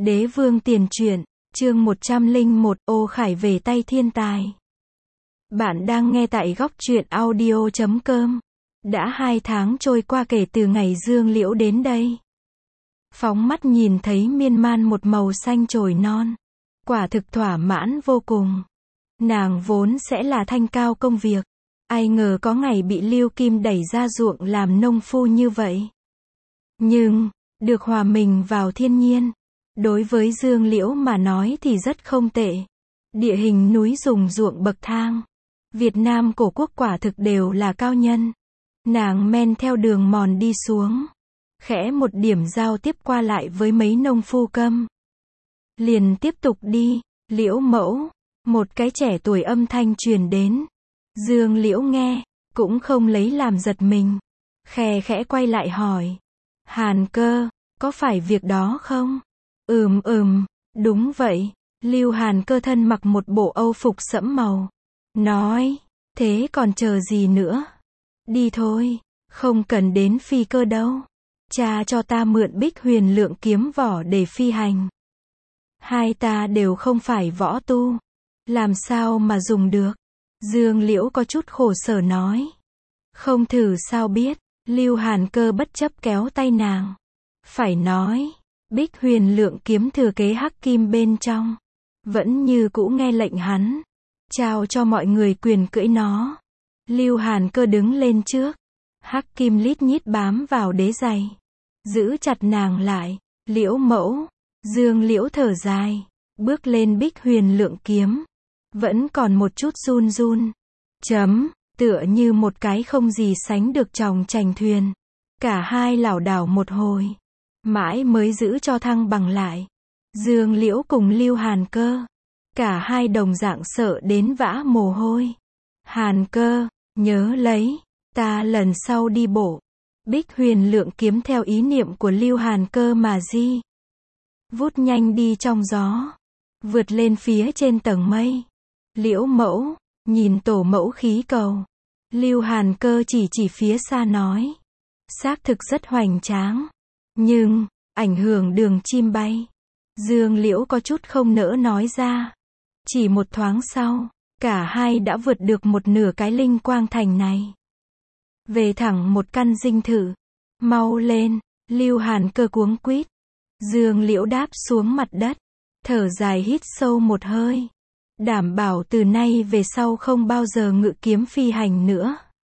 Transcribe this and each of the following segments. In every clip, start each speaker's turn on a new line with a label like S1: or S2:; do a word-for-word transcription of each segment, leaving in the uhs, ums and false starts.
S1: Đế vương tiền truyện, chương một trăm lẻ một, Ô Khải về tay thiên tài. Bạn đang nghe tại góc truyện audio chấm com. Đã hai tháng trôi qua kể từ ngày Dương Liễu đến đây. Phóng mắt nhìn thấy miên man một màu xanh chồi non. Quả thực thỏa mãn vô cùng. Nàng vốn sẽ là thanh cao công việc. Ai ngờ có ngày bị Lưu Kim đẩy ra ruộng làm nông phu như vậy. Nhưng, được hòa mình vào thiên nhiên. Đối với Dương Liễu mà nói thì rất không tệ. Địa hình núi rừng ruộng bậc thang. Việt Nam cổ quốc quả thực đều là cao nhân. Nàng men theo đường mòn đi xuống. Khẽ một điểm giao tiếp qua lại với mấy nông phu câm. Liền tiếp tục đi, Liễu mẫu. Một cái trẻ tuổi âm thanh truyền đến. Dương Liễu nghe, cũng không lấy làm giật mình. Khè khẽ quay lại hỏi. Hàn Cơ, có phải việc đó không? Ừm ừm, đúng vậy. Lưu Hàn Cơ thân mặc một bộ âu phục sẫm màu. Nói, thế còn chờ gì nữa? Đi thôi, không cần đến phi cơ đâu. Cha cho ta mượn Bích Huyền Lượng kiếm vỏ để phi hành. Hai ta đều không phải võ tu. Làm sao mà dùng được? Dương Liễu có chút khổ sở nói. Không thử sao biết, Lưu Hàn Cơ bất chấp kéo tay nàng. Phải nói, Bích Huyền Lượng kiếm thừa kế hắc kim bên trong. Vẫn như cũ nghe lệnh hắn. Trao cho mọi người quyền cưỡi nó. Lưu Hàn Cơ đứng lên trước. Hắc kim lít nhít bám vào đế giày. Giữ chặt nàng lại. Liễu mẫu. Dương Liễu thở dài. Bước lên Bích Huyền Lượng kiếm. Vẫn còn một chút run run. Chấm. Tựa như một cái không gì sánh được chòng chành thuyền. Cả hai lảo đảo một hồi. Mãi mới giữ cho thăng bằng lại. Dương Liễu cùng Lưu Hàn Cơ. Cả hai đồng dạng sợ đến vã mồ hôi. Hàn Cơ, nhớ lấy. Ta lần sau đi bộ. Bích Huyền Lượng kiếm theo ý niệm của Lưu Hàn Cơ mà di. Vút nhanh đi trong gió. Vượt lên phía trên tầng mây. Liễu mẫu, nhìn tổ mẫu khí cầu. Lưu Hàn Cơ chỉ chỉ phía xa nói. Xác thực rất hoành tráng. Nhưng, ảnh hưởng đường chim bay. Dương Liễu có chút không nỡ nói ra. Chỉ một thoáng sau, cả hai đã vượt được một nửa cái linh quang thành này. Về thẳng một căn dinh thự. Mau lên, Lưu Hàn Cơ cuống quýt. Dương Liễu đáp xuống mặt đất. Thở dài hít sâu một hơi. Đảm bảo từ nay về sau không bao giờ ngự kiếm phi hành nữa.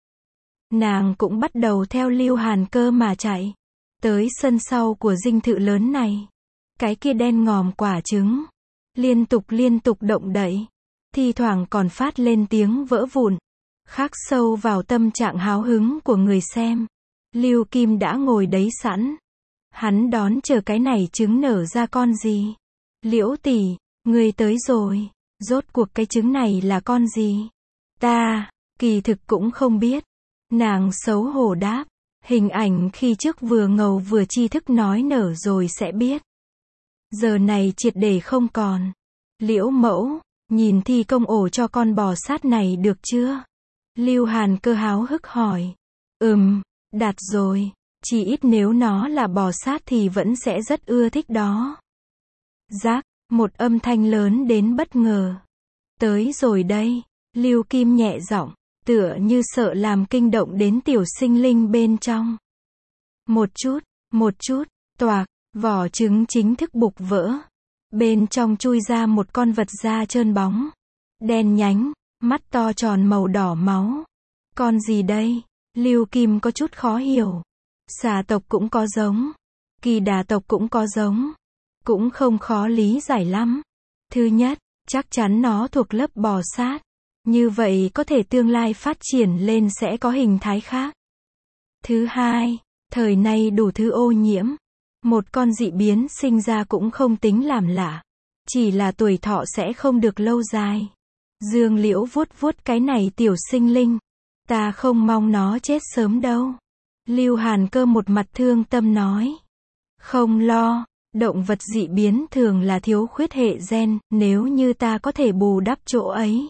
S1: Nàng cũng bắt đầu theo Lưu Hàn Cơ mà chạy. Tới sân sau của dinh thự lớn này. Cái kia đen ngòm quả trứng. Liên tục liên tục động đậy. Thi thoảng còn phát lên tiếng vỡ vụn. Khắc sâu vào tâm trạng háo hứng của người xem. Lưu Kim đã ngồi đấy sẵn. Hắn đón chờ cái này trứng nở ra con gì. Liễu tỷ, người tới rồi. Rốt cuộc cái trứng này là con gì? Ta, kỳ thực cũng không biết. Nàng xấu hổ đáp. Hình ảnh khi trước vừa ngầu vừa tri thức nói nở rồi sẽ biết. Giờ này triệt để không còn. Liễu mẫu, nhìn thi công ổ cho con bò sát này được chưa? Lưu Hàn Cơ háo hức hỏi. Ừm, đạt rồi. Chỉ ít nếu nó là bò sát thì vẫn sẽ rất ưa thích đó. Rác, một âm thanh lớn đến bất ngờ. Tới rồi đây. Lưu Kim nhẹ giọng, tựa như sợ làm kinh động đến tiểu sinh linh bên trong. Một chút, một chút, toạc, vỏ trứng chính thức bục vỡ. Bên trong chui ra một con vật da trơn bóng. Đen nhánh, mắt to tròn màu đỏ máu. Con gì đây? Lưu Kim có chút khó hiểu. Xà tộc cũng có giống. Kỳ đà tộc cũng có giống. Cũng không khó lý giải lắm. Thứ nhất, chắc chắn nó thuộc lớp bò sát. Như vậy có thể tương lai phát triển lên sẽ có hình thái khác. Thứ hai, thời nay đủ thứ ô nhiễm. Một con dị biến sinh ra cũng không tính làm lạ. Chỉ là tuổi thọ sẽ không được lâu dài. Dương Liễu vuốt vuốt cái này tiểu sinh linh. Ta không mong nó chết sớm đâu. Lưu Hàn Cơ một mặt thương tâm nói. Không lo, động vật dị biến thường là thiếu khuyết hệ gen, nếu như ta có thể bù đắp chỗ ấy.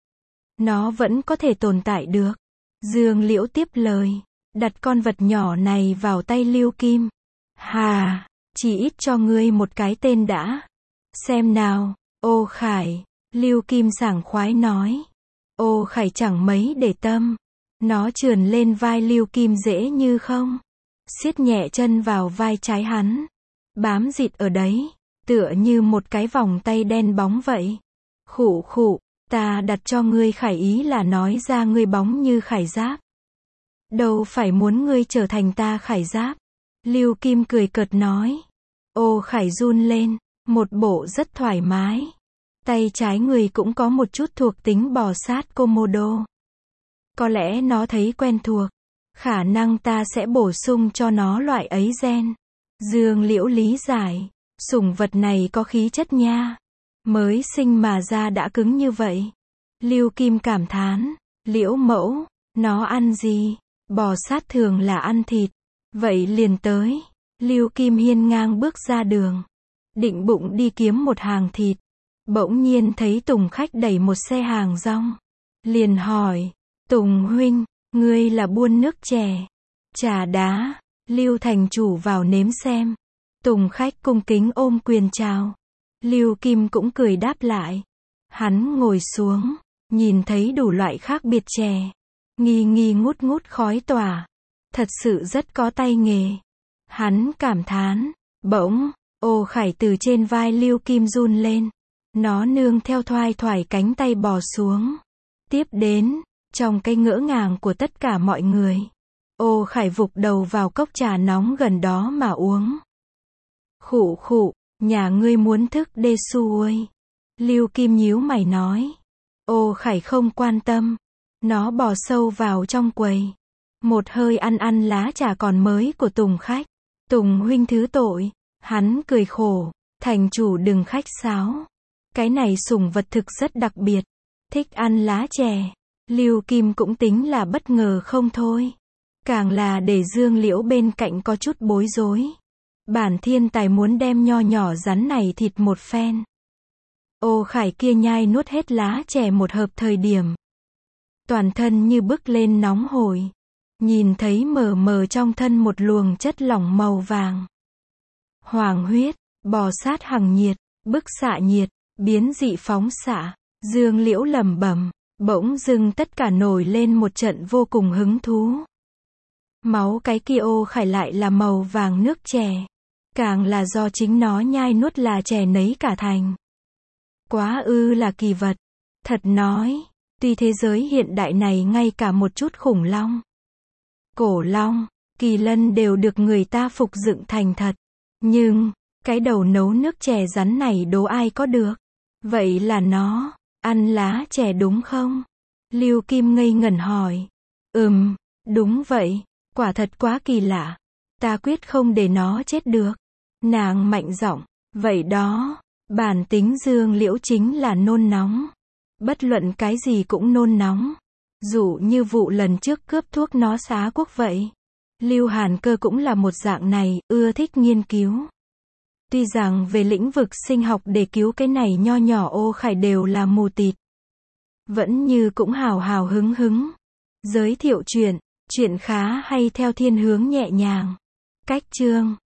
S1: Nó vẫn có thể tồn tại được. Dương Liễu tiếp lời. Đặt con vật nhỏ này vào tay Lưu Kim. Hà, Chỉ ít cho ngươi một cái tên đã. Xem nào, Ô Khải, Lưu Kim sảng khoái nói. Ô Khải chẳng mấy để tâm. Nó trườn lên vai Lưu Kim dễ như không. Siết nhẹ chân vào vai trái hắn. Bám dịt ở đấy, tựa như một cái vòng tay đen bóng vậy. Khụ khụ, ta đặt cho ngươi Khải ý là nói ra ngươi bóng như Khải Giáp. Đâu phải muốn ngươi trở thành ta Khải Giáp. Lưu Kim cười cợt nói. Ô Khải run lên, một bộ rất thoải mái. Tay trái người cũng có một chút thuộc tính bò sát Komodo. Có lẽ nó thấy quen thuộc. Khả năng ta sẽ bổ sung cho nó loại ấy gen. Dương Liễu lý giải. Sủng vật này có khí chất nha. Mới sinh mà da đã cứng như vậy. Lưu Kim cảm thán. Liễu mẫu, nó ăn gì? Bò sát thường là ăn thịt. Vậy liền tới. Lưu Kim hiên ngang bước ra đường. Định bụng đi kiếm một hàng thịt. Bỗng nhiên thấy Tùng Khách đẩy một xe hàng rong. Liền hỏi. Tùng huynh, ngươi là buôn nước chè, trà đá. Lưu thành chủ vào nếm xem. Tùng Khách cung kính ôm quyền chào. Lưu Kim cũng cười đáp lại. Hắn ngồi xuống, nhìn thấy đủ loại khác biệt chè. Nghi nghi ngút ngút khói tỏa. Thật sự rất có tay nghề. Hắn cảm thán. Bỗng, Ô Khải từ trên vai Lưu Kim run lên. Nó nương theo thoai thoải cánh tay bò xuống. Tiếp đến, trong cái ngỡ ngàng của tất cả mọi người, Ô Khải vụt đầu vào cốc trà nóng gần đó mà uống. Khụ khụ, nhà ngươi muốn thức đê su ơi. Lưu Kim nhíu mày nói. Ô Khải không quan tâm. Nó bò sâu vào trong quầy. Một hơi ăn ăn lá trà còn mới của Tùng Khách. Tùng huynh thứ tội. Hắn cười khổ. Thành chủ đừng khách sáo. Cái này sủng vật thực rất đặc biệt. Thích ăn lá chè. Lưu Kim cũng tính là bất ngờ không thôi. Càng là để Dương Liễu bên cạnh có chút bối rối. Bản thiên tài muốn đem nho nhỏ rắn này thịt một phen. Ô Khải kia nhai nuốt hết lá chè một hợp thời điểm. Toàn thân như bức lên nóng hổi. Nhìn thấy mờ mờ trong thân một luồng chất lỏng màu vàng. Hoàng huyết, bò sát hằng nhiệt, bức xạ nhiệt, biến dị phóng xạ. Dương Liễu lẩm bẩm, bỗng dưng tất cả nổi lên một trận vô cùng hứng thú. Máu cái kia Ô Khải lại là màu vàng nước chè. Càng là do chính nó nhai nuốt là chè nấy cả thành. Quá ư là kỳ vật. Thật nói, tuy thế giới hiện đại này ngay cả một chút khủng long, cổ long, kỳ lân đều được người ta phục dựng thành thật. Nhưng, cái đầu nấu nước chè rắn này đố ai có được. Vậy là nó, ăn lá chè đúng không? Lưu Kim ngây ngẩn hỏi. Ừm, đúng vậy, quả thật quá kỳ lạ. Ta quyết không để nó chết được. Nàng mạnh giọng, vậy đó, bản tính Dương Liễu chính là nôn nóng. Bất luận cái gì cũng nôn nóng. Dụ như vụ lần trước cướp thuốc nó xá quốc vậy. Lưu Hàn Cơ cũng là một dạng này, ưa thích nghiên cứu. Tuy rằng về lĩnh vực sinh học để cứu cái này nho nhỏ Ô Khải đều là mù tịt. Vẫn như cũng hào hào hứng hứng. Giới thiệu chuyện, chuyện khá hay theo thiên hướng nhẹ nhàng. Cách chương